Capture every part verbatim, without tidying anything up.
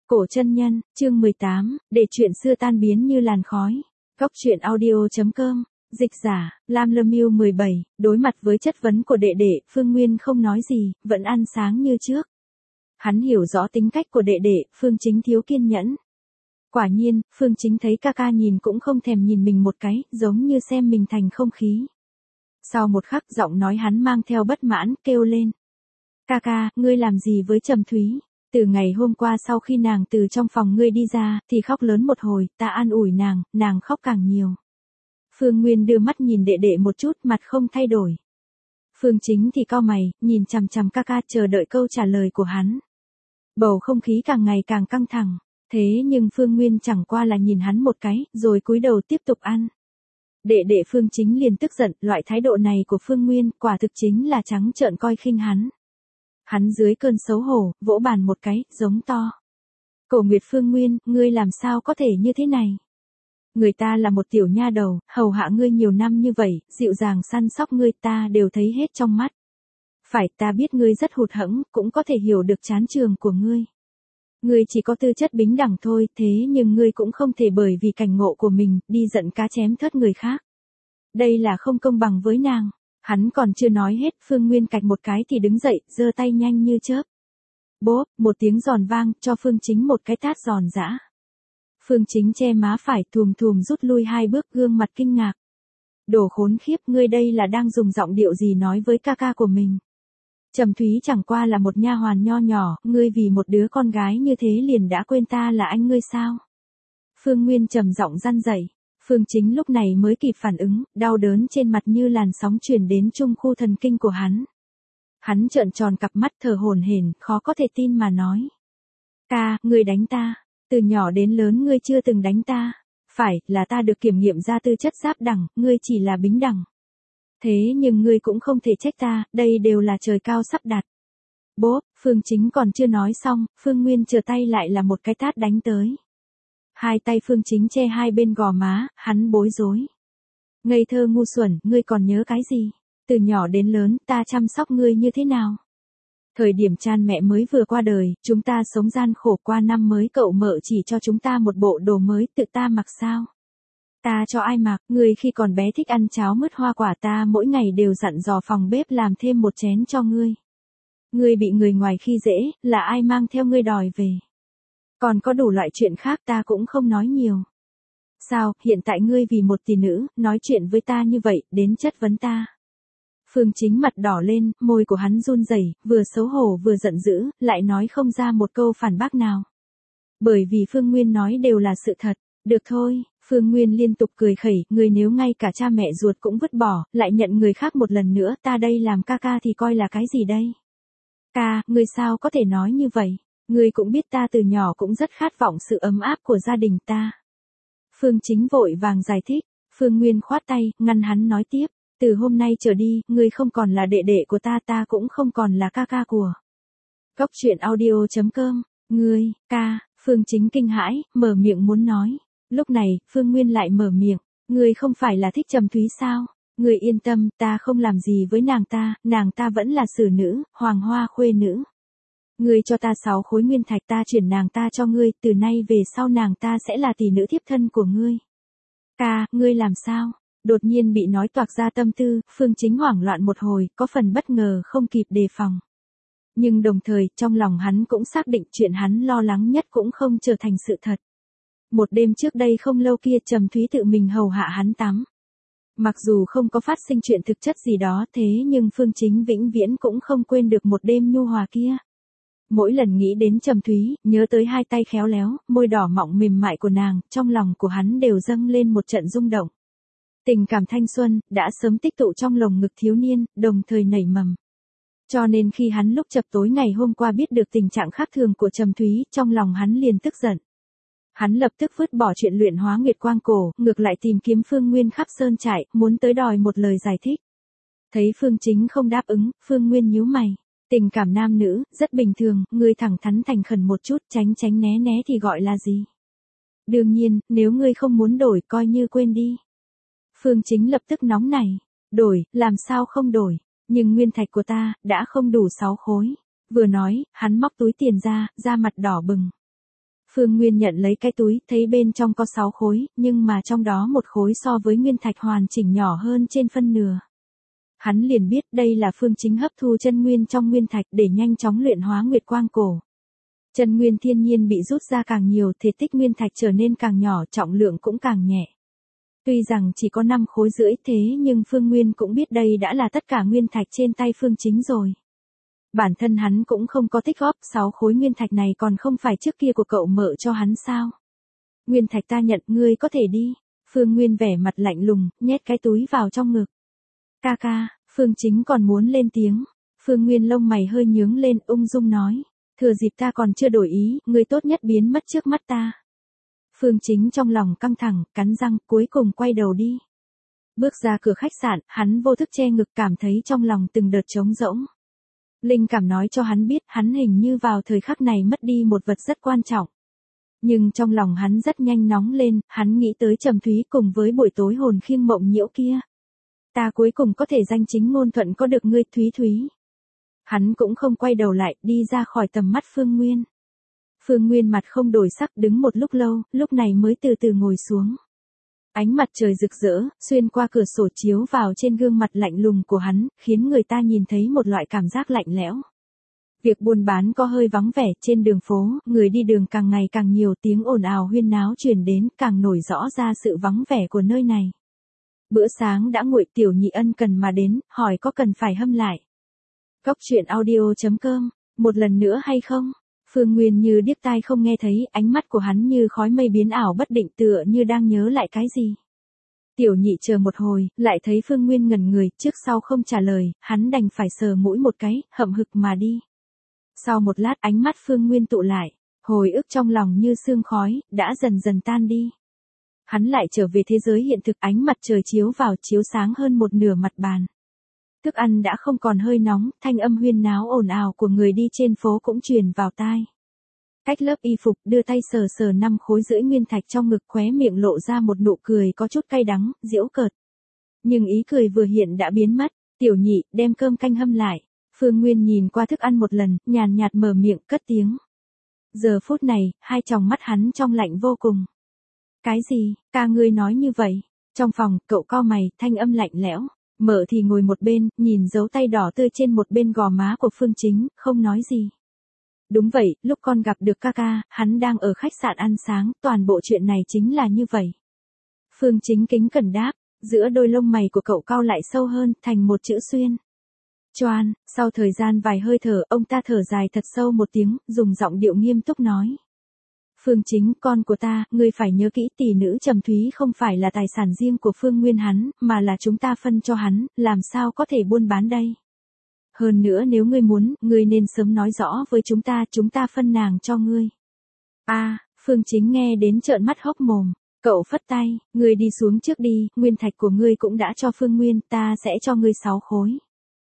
Cổ chân nhân, chương mười tám, để chuyện xưa tan biến như làn khói. Góc truyện audio chấm com, dịch giả, Lam Lâm Miêu mười bảy, đối mặt với chất vấn của đệ đệ, Phương Nguyên không nói gì, vẫn ăn sáng như trước. Hắn hiểu rõ tính cách của đệ đệ, Phương Chính thiếu kiên nhẫn. Quả nhiên, Phương Chính thấy ca ca nhìn cũng không thèm nhìn mình một cái, giống như xem mình thành không khí. Sau một khắc giọng nói hắn mang theo bất mãn, kêu lên. Ca ca, ngươi làm gì với Trầm Thúy? Từ ngày hôm qua sau khi nàng từ trong phòng ngươi đi ra, thì khóc lớn một hồi, ta an ủi nàng, nàng khóc càng nhiều. Phương Nguyên đưa mắt nhìn đệ đệ một chút, mặt không thay đổi. Phương Chính thì cau mày, nhìn chằm chằm ca ca chờ đợi câu trả lời của hắn. Bầu không khí càng ngày càng căng thẳng, thế nhưng Phương Nguyên chẳng qua là nhìn hắn một cái, rồi cúi đầu tiếp tục ăn. Đệ đệ Phương Chính liền tức giận, loại thái độ này của Phương Nguyên quả thực chính là trắng trợn coi khinh hắn. Hắn dưới cơn xấu hổ, vỗ bàn một cái, giống to. Cổ Nguyệt Phương Nguyên, ngươi làm sao có thể như thế này? Người ta là một tiểu nha đầu, hầu hạ ngươi nhiều năm như vậy, dịu dàng săn sóc ngươi ta đều thấy hết trong mắt. Phải, ta biết ngươi rất hụt hẫng, cũng có thể hiểu được chán trường của ngươi. Ngươi chỉ có tư chất bính đẳng thôi, thế nhưng ngươi cũng không thể bởi vì cảnh ngộ của mình, đi giận cá chém thớt người khác. Đây là không công bằng với nàng. Hắn còn chưa nói hết, Phương Nguyên cạch một cái thì đứng dậy, giơ tay nhanh như chớp. Bốp, một tiếng giòn vang, cho Phương Chính một cái tát giòn giã. Phương Chính che má phải, thùm thùm rút lui hai bước, gương mặt kinh ngạc. Đồ khốn khiếp, ngươi đây là đang dùng giọng điệu gì nói với ca ca của mình? Trầm Thúy chẳng qua là một nha hoàn nho nhỏ, ngươi vì một đứa con gái như thế liền đã quên ta là anh ngươi sao? Phương Nguyên trầm giọng răn dậy. Phương Chính lúc này mới kịp phản ứng, đau đớn trên mặt như làn sóng truyền đến trung khu thần kinh của hắn. Hắn trợn tròn cặp mắt thở hổn hển, khó có thể tin mà nói. Ca, ngươi đánh ta, từ nhỏ đến lớn ngươi chưa từng đánh ta, phải, là ta được kiểm nghiệm ra tư chất giáp đẳng, ngươi chỉ là bính đẳng. Thế nhưng ngươi cũng không thể trách ta, đây đều là trời cao sắp đặt. Bốp, Phương Chính còn chưa nói xong, Phương Nguyên trở tay lại là một cái tát đánh tới. Hai tay Phương Chính che hai bên gò má, hắn bối rối. Ngây thơ ngu xuẩn, ngươi còn nhớ cái gì? Từ nhỏ đến lớn, ta chăm sóc ngươi như thế nào? Thời điểm cha mẹ mới vừa qua đời, chúng ta sống gian khổ qua năm mới cậu mợ chỉ cho chúng ta một bộ đồ mới tự ta mặc sao? Ta cho ai mặc, ngươi khi còn bé thích ăn cháo mứt hoa quả ta mỗi ngày đều dặn dò phòng bếp làm thêm một chén cho ngươi. Ngươi bị người ngoài khi dễ, là ai mang theo ngươi đòi về? Còn có đủ loại chuyện khác ta cũng không nói nhiều. Sao, hiện tại ngươi vì một tỷ nữ, nói chuyện với ta như vậy, đến chất vấn ta. Phương Chính mặt đỏ lên, môi của hắn run rẩy, vừa xấu hổ vừa giận dữ, lại nói không ra một câu phản bác nào. Bởi vì Phương Nguyên nói đều là sự thật. Được thôi, Phương Nguyên liên tục cười khẩy, ngươi nếu ngay cả cha mẹ ruột cũng vứt bỏ, lại nhận người khác một lần nữa, ta đây làm ca ca thì coi là cái gì đây? Ca, ngươi sao có thể nói như vậy? Ngươi cũng biết ta từ nhỏ cũng rất khát vọng sự ấm áp của gia đình ta. Phương Chính vội vàng giải thích, Phương Nguyên khoát tay, ngăn hắn nói tiếp, từ hôm nay trở đi, ngươi không còn là đệ đệ của ta, ta cũng không còn là ca ca của. Góc truyện audio chấm com, ngươi, ca, Phương Chính kinh hãi, mở miệng muốn nói. Lúc này, Phương Nguyên lại mở miệng, ngươi không phải là thích Trầm Thúy sao? Ngươi yên tâm, ta không làm gì với nàng ta, nàng ta vẫn là xử nữ, hoàng hoa khuê nữ. Ngươi cho ta sáu khối nguyên thạch ta chuyển nàng ta cho ngươi, từ nay về sau nàng ta sẽ là tỷ nữ thiếp thân của ngươi. Ca, ngươi làm sao? Đột nhiên bị nói toạc ra tâm tư, Phương Chính hoảng loạn một hồi, có phần bất ngờ không kịp đề phòng. Nhưng đồng thời, trong lòng hắn cũng xác định chuyện hắn lo lắng nhất cũng không trở thành sự thật. Một đêm trước đây không lâu kia Trầm Thúy tự mình hầu hạ hắn tắm. Mặc dù không có phát sinh chuyện thực chất gì đó thế nhưng Phương Chính vĩnh viễn cũng không quên được một đêm nhu hòa kia. Mỗi lần nghĩ đến Trầm Thúy, nhớ tới hai tay khéo léo, môi đỏ mọng mềm mại của nàng, trong lòng của hắn đều dâng lên một trận rung động. Tình cảm thanh xuân, đã sớm tích tụ trong lồng ngực thiếu niên, đồng thời nảy mầm. Cho nên khi hắn lúc chập tối ngày hôm qua biết được tình trạng khác thường của Trầm Thúy, trong lòng hắn liền tức giận. Hắn lập tức vứt bỏ chuyện luyện hóa nguyệt quang cổ, ngược lại tìm kiếm Phương Nguyên khắp sơn trại, muốn tới đòi một lời giải thích. Thấy Phương Chính không đáp ứng, Phương Nguyên nhíu mày. Tình cảm nam nữ, rất bình thường, ngươi thẳng thắn thành khẩn một chút, tránh tránh né né thì gọi là gì? Đương nhiên, nếu ngươi không muốn đổi, coi như quên đi. Phương Chính lập tức nóng nảy. Đổi, làm sao không đổi? Nhưng nguyên thạch của ta, đã không đủ sáu khối. Vừa nói, hắn móc túi tiền ra, da mặt đỏ bừng. Phương Nguyên nhận lấy cái túi, thấy bên trong có sáu khối, nhưng mà trong đó một khối so với nguyên thạch hoàn chỉnh nhỏ hơn trên phân nửa. Hắn liền biết đây là Phương Chính hấp thu chân nguyên trong nguyên thạch để nhanh chóng luyện hóa nguyệt quang cổ. Chân nguyên thiên nhiên bị rút ra càng nhiều, thể tích nguyên thạch trở nên càng nhỏ, trọng lượng cũng càng nhẹ. Tuy rằng chỉ có năm khối rưỡi thế nhưng Phương Nguyên cũng biết đây đã là tất cả nguyên thạch trên tay Phương Chính rồi. Bản thân hắn cũng không có tích góp, sáu khối nguyên thạch này còn không phải trước kia của cậu mợ cho hắn sao? Nguyên thạch ta nhận, ngươi có thể đi. Phương Nguyên vẻ mặt lạnh lùng, nhét cái túi vào trong ngực. Ca ca, Phương Chính còn muốn lên tiếng. Phương Nguyên lông mày hơi nhướng lên, ung dung nói. Thừa dịp ta còn chưa đổi ý, ngươi tốt nhất biến mất trước mắt ta. Phương Chính trong lòng căng thẳng, cắn răng, cuối cùng quay đầu đi. Bước ra cửa khách sạn, hắn vô thức che ngực, cảm thấy trong lòng từng đợt trống rỗng. Linh cảm nói cho hắn biết hắn hình như vào thời khắc này mất đi một vật rất quan trọng. Nhưng trong lòng hắn rất nhanh nóng lên, hắn nghĩ tới Trầm Thúy cùng với buổi tối hồn khiêng mộng nhiễu kia. Ta cuối cùng có thể danh chính ngôn thuận có được ngươi Thúy Thúy. Hắn cũng không quay đầu lại, đi ra khỏi tầm mắt Phương Nguyên. Phương Nguyên mặt không đổi sắc, đứng một lúc lâu, lúc này mới từ từ ngồi xuống. Ánh mặt trời rực rỡ, xuyên qua cửa sổ chiếu vào trên gương mặt lạnh lùng của hắn, khiến người ta nhìn thấy một loại cảm giác lạnh lẽo. Việc buôn bán có hơi vắng vẻ, trên đường phố, người đi đường càng ngày càng nhiều, tiếng ồn ào huyên náo truyền đến, càng nổi rõ ra sự vắng vẻ của nơi này. Bữa sáng đã nguội, Tiểu Nhị ân cần mà đến, hỏi có cần phải hâm lại. Góc truyện audio chấm com, một lần nữa hay không? Phương Nguyên như điếc tai không nghe thấy, ánh mắt của hắn như khói mây biến ảo bất định, tựa như đang nhớ lại cái gì. Tiểu Nhị chờ một hồi, lại thấy Phương Nguyên ngẩn người, trước sau không trả lời, hắn đành phải sờ mũi một cái, hậm hực mà đi. Sau một lát ánh mắt Phương Nguyên tụ lại, hồi ức trong lòng như sương khói, đã dần dần tan đi. Hắn lại trở về thế giới hiện thực, ánh mặt trời chiếu vào, chiếu sáng hơn một nửa mặt bàn. Thức ăn đã không còn hơi nóng, thanh âm huyên náo ồn ào của người đi trên phố cũng truyền vào tai. Cách lớp y phục, đưa tay sờ sờ năm khối rưỡi nguyên thạch trong ngực, khóe miệng lộ ra một nụ cười có chút cay đắng, giễu cợt. Nhưng ý cười vừa hiện đã biến mất. Tiểu Nhị, đem cơm canh hâm lại. Phương Nguyên nhìn qua thức ăn một lần, nhàn nhạt mở miệng, cất tiếng. Giờ phút này, hai tròng mắt hắn trong lạnh vô cùng. Cái gì, ca ngươi nói như vậy? Trong phòng, cậu cau mày, thanh âm lạnh lẽo. Mợ thì ngồi một bên, nhìn dấu tay đỏ tươi trên một bên gò má của Phương Chính, không nói gì. Đúng vậy, lúc con gặp được ca ca, hắn đang ở khách sạn ăn sáng, toàn bộ chuyện này chính là như vậy. Phương Chính kính cẩn đáp, giữa đôi lông mày của cậu cau lại sâu hơn, thành một chữ xuyên. Choan, sau thời gian vài hơi thở, ông ta thở dài thật sâu một tiếng, dùng giọng điệu nghiêm túc nói. Phương Chính, con của ta, ngươi phải nhớ kỹ, tỷ nữ Trầm Thúy không phải là tài sản riêng của Phương Nguyên hắn, mà là chúng ta phân cho hắn, làm sao có thể buôn bán đây. Hơn nữa nếu ngươi muốn, ngươi nên sớm nói rõ với chúng ta, chúng ta phân nàng cho ngươi. A, à, Phương Chính nghe đến trợn mắt hốc mồm, cậu phất tay, ngươi đi xuống trước đi, nguyên thạch của ngươi cũng đã cho Phương Nguyên, ta sẽ cho ngươi sáu khối.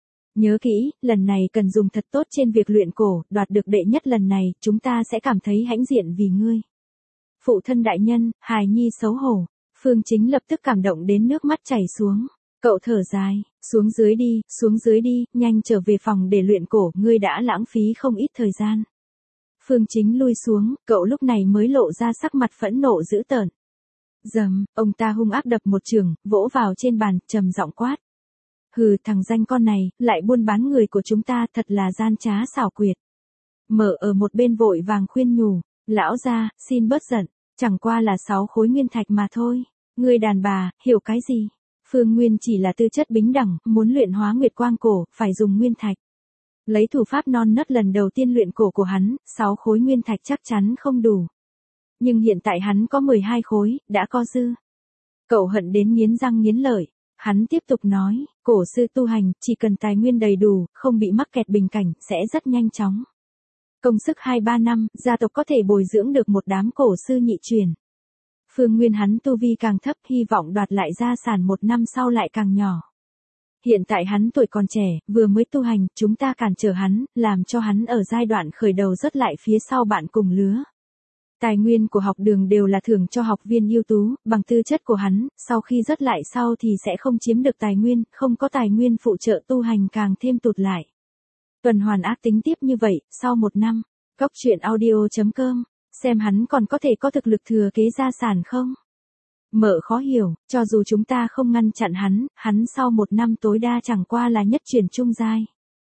Nhớ kỹ, lần này cần dùng thật tốt trên việc luyện cổ, đoạt được đệ nhất lần này, chúng ta sẽ cảm thấy hãnh diện vì ngươi. Phụ thân đại nhân, hài nhi xấu hổ. Phương Chính lập tức cảm động đến nước mắt chảy xuống. Cậu thở dài, xuống dưới đi, xuống dưới đi, nhanh trở về phòng để luyện cổ, ngươi đã lãng phí không ít thời gian. Phương Chính lui xuống, cậu lúc này mới lộ ra sắc mặt phẫn nộ dữ tợn. Dầm, ông ta hung ác đập một chưởng, vỗ vào trên bàn, trầm giọng quát. Hừ, thằng danh con này, lại buôn bán người của chúng ta, thật là gian trá xảo quyệt. Mở ở một bên vội vàng khuyên nhủ, lão gia, xin bớt giận, chẳng qua là sáu khối nguyên thạch mà thôi. Ngươi đàn bà, hiểu cái gì? Phương Nguyên chỉ là tư chất bính đẳng, muốn luyện hóa nguyệt quang cổ, phải dùng nguyên thạch. Lấy thủ pháp non nớt lần đầu tiên luyện cổ của hắn, sáu khối nguyên thạch chắc chắn không đủ. Nhưng hiện tại hắn có mười hai khối, đã có dư. Cậu hận đến nghiến răng nghiến lợi. Hắn tiếp tục nói, cổ sư tu hành, chỉ cần tài nguyên đầy đủ, không bị mắc kẹt bình cảnh, sẽ rất nhanh chóng. Công sức hai ba năm, gia tộc có thể bồi dưỡng được một đám cổ sư nhị truyền. Phương Nguyên hắn tu vi càng thấp, hy vọng đoạt lại gia sản một năm sau lại càng nhỏ. Hiện tại hắn tuổi còn trẻ, vừa mới tu hành, chúng ta cản trở hắn, làm cho hắn ở giai đoạn khởi đầu rớt lại phía sau bạn cùng lứa. Tài nguyên của học đường đều là thưởng cho học viên ưu tú, bằng tư chất của hắn, sau khi rớt lại sau thì sẽ không chiếm được tài nguyên, không có tài nguyên phụ trợ tu hành càng thêm tụt lại. Tuần hoàn ác tính tiếp như vậy, sau một năm. Góc truyện audio chấm com xem hắn còn có thể có thực lực thừa kế gia sản không? Mợ khó hiểu, cho dù chúng ta không ngăn chặn hắn, hắn sau một năm tối đa chẳng qua là nhất chuyển trung giai.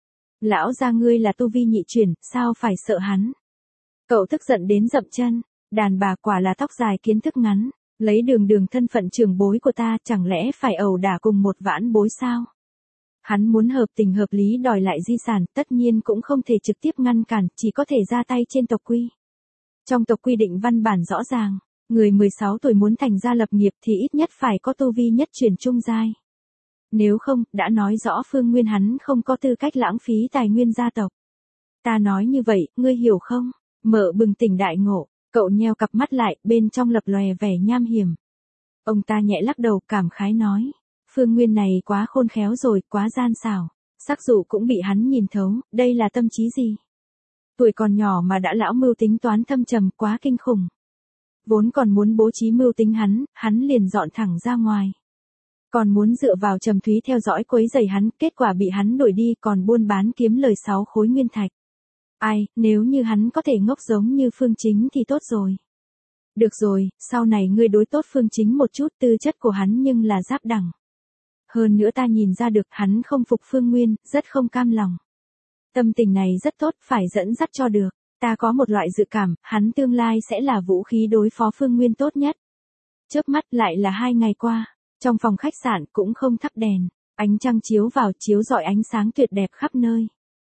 Lão gia ngươi là tu vi nhị chuyển, sao phải sợ hắn? Cậu tức giận đến dậm chân, đàn bà quả là tóc dài kiến thức ngắn, lấy đường đường thân phận trưởng bối của ta chẳng lẽ phải ẩu đả cùng một vãn bối sao? Hắn muốn hợp tình hợp lý đòi lại di sản, tất nhiên cũng không thể trực tiếp ngăn cản, chỉ có thể ra tay trên tộc quy. Trong tộc quy định văn bản rõ ràng, người mười sáu tuổi muốn thành gia lập nghiệp thì ít nhất phải có tu vi nhất chuyển trung giai. Nếu không, đã nói rõ Phương Nguyên hắn không có tư cách lãng phí tài nguyên gia tộc. Ta nói như vậy, ngươi hiểu không? Mợ bừng tỉnh đại ngộ, cậu nheo cặp mắt lại, bên trong lập lòe vẻ nham hiểm. Ông ta nhẹ lắc đầu cảm khái nói. Phương Nguyên này quá khôn khéo rồi, quá gian xảo. Sắc dụ cũng bị hắn nhìn thấu, đây là tâm trí gì? Tuổi còn nhỏ mà đã lão mưu tính toán thâm trầm quá kinh khủng. Vốn còn muốn bố trí mưu tính hắn, hắn liền dọn thẳng ra ngoài. Còn muốn dựa vào Trầm Thúy theo dõi quấy rầy hắn, kết quả bị hắn đuổi đi còn buôn bán kiếm lời sáu khối nguyên thạch. Ai, nếu như hắn có thể ngốc giống như Phương Chính thì tốt rồi. Được rồi, sau này ngươi đối tốt Phương Chính một chút, tư chất của hắn nhưng là giáp đẳng. Hơn nữa ta nhìn ra được hắn không phục Phương Nguyên, rất không cam lòng. Tâm tình này rất tốt, phải dẫn dắt cho được. Ta có một loại dự cảm, hắn tương lai sẽ là vũ khí đối phó Phương Nguyên tốt nhất. Chớp mắt lại là hai ngày qua, trong phòng khách sạn cũng không thắp đèn, ánh trăng chiếu vào chiếu rọi ánh sáng tuyệt đẹp khắp nơi.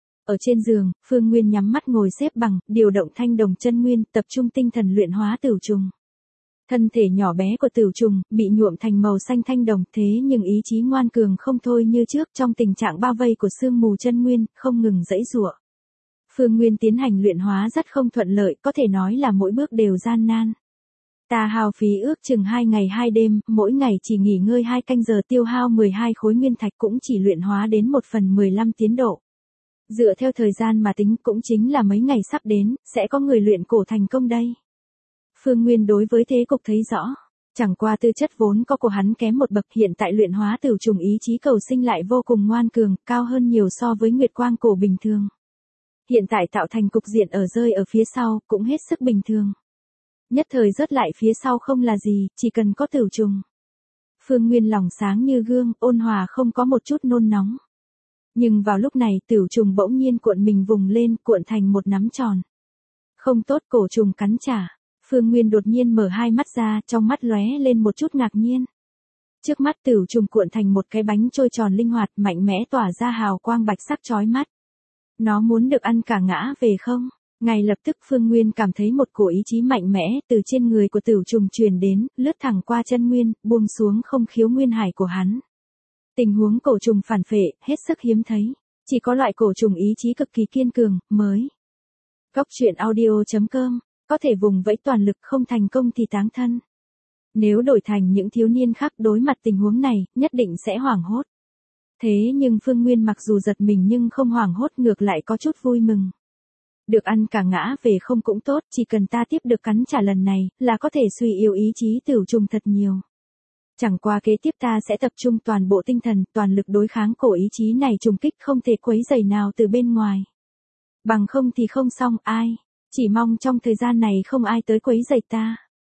Ở trên giường, Phương Nguyên nhắm mắt ngồi xếp bằng, điều động thanh đồng chân nguyên, tập trung tinh thần luyện hóa tửu trùng. Thân thể nhỏ bé của tửu trùng bị nhuộm thành màu xanh thanh đồng, thế nhưng ý chí ngoan cường không thôi như trước, trong tình trạng bao vây của sương mù chân nguyên, không ngừng giãy giụa. Phương Nguyên tiến hành luyện hóa rất không thuận lợi, có thể nói là mỗi bước đều gian nan. Ta hao phí ước chừng hai ngày hai đêm, mỗi ngày chỉ nghỉ ngơi hai canh giờ, tiêu hao mười hai khối nguyên thạch, cũng chỉ luyện hóa đến một phần mười lăm tiến độ. Dựa theo thời gian mà tính cũng chính là mấy ngày sắp đến, sẽ có người luyện cổ thành công đây. Phương Nguyên đối với thế cục thấy rõ, chẳng qua tư chất vốn có của hắn kém một bậc, hiện tại luyện hóa tửu trùng ý chí cầu sinh lại vô cùng ngoan cường, cao hơn nhiều so với Nguyệt Quang cổ bình thường. Hiện tại tạo thành cục diện ở rơi ở phía sau, cũng hết sức bình thường. Nhất thời rớt lại phía sau không là gì, chỉ cần có tửu trùng. Phương Nguyên lòng sáng như gương, ôn hòa không có một chút nôn nóng. Nhưng vào lúc này tửu trùng bỗng nhiên cuộn mình vùng lên, cuộn thành một nắm tròn. Không tốt, cổ trùng cắn trả. Phương Nguyên đột nhiên mở hai mắt ra, trong mắt lóe lên một chút ngạc nhiên. Trước mắt tửu trùng cuộn thành một cái bánh trôi tròn linh hoạt, mạnh mẽ tỏa ra hào quang bạch sắc chói mắt. Nó muốn được ăn cả ngã về không? Ngay lập tức Phương Nguyên cảm thấy một cổ ý chí mạnh mẽ từ trên người của tửu trùng truyền đến, lướt thẳng qua chân nguyên, buông xuống không khiếu nguyên hải của hắn. Tình huống cổ trùng phản phệ, hết sức hiếm thấy. Chỉ có loại cổ trùng ý chí cực kỳ kiên cường, mới. Góc truyện audio chấm com, có thể vùng vẫy toàn lực, không thành công thì táng thân. Nếu đổi thành những thiếu niên khác đối mặt tình huống này, nhất định sẽ hoảng hốt. Thế nhưng Phương Nguyên mặc dù giật mình nhưng không hoảng hốt, ngược lại có chút vui mừng. Được ăn cả ngã về không cũng tốt, chỉ cần ta tiếp được cắn trả lần này, là có thể suy yếu ý chí tửu trùng thật nhiều. Chẳng qua kế tiếp ta sẽ tập trung toàn bộ tinh thần, toàn lực đối kháng cổ ý chí này trùng kích, không thể quấy rầy nào từ bên ngoài. Bằng không thì không xong, ai, chỉ mong trong thời gian này không ai tới quấy rầy ta.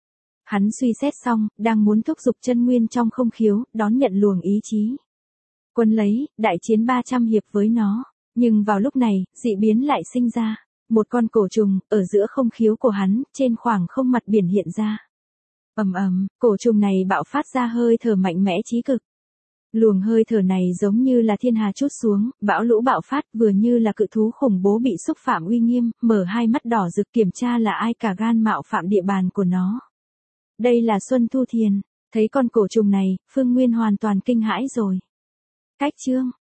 Hắn suy xét xong, đang muốn thúc giục chân nguyên trong không khiếu, đón nhận luồng ý chí. Quân lấy, đại chiến ba trăm hiệp với nó, nhưng vào lúc này, dị biến lại sinh ra. Một con cổ trùng, ở giữa không khiếu của hắn, trên khoảng không mặt biển hiện ra. Ầm ầm, cổ trùng này bạo phát ra hơi thở mạnh mẽ chí cực. Luồng hơi thở này giống như là thiên hà trút xuống, bão lũ bạo phát, vừa như là cự thú khủng bố bị xúc phạm uy nghiêm, mở hai mắt đỏ rực kiểm tra là ai cả gan mạo phạm địa bàn của nó. Đây là Xuân Thu Thiền, thấy con cổ trùng này, Phương Nguyên hoàn toàn kinh hãi rồi. Cách chương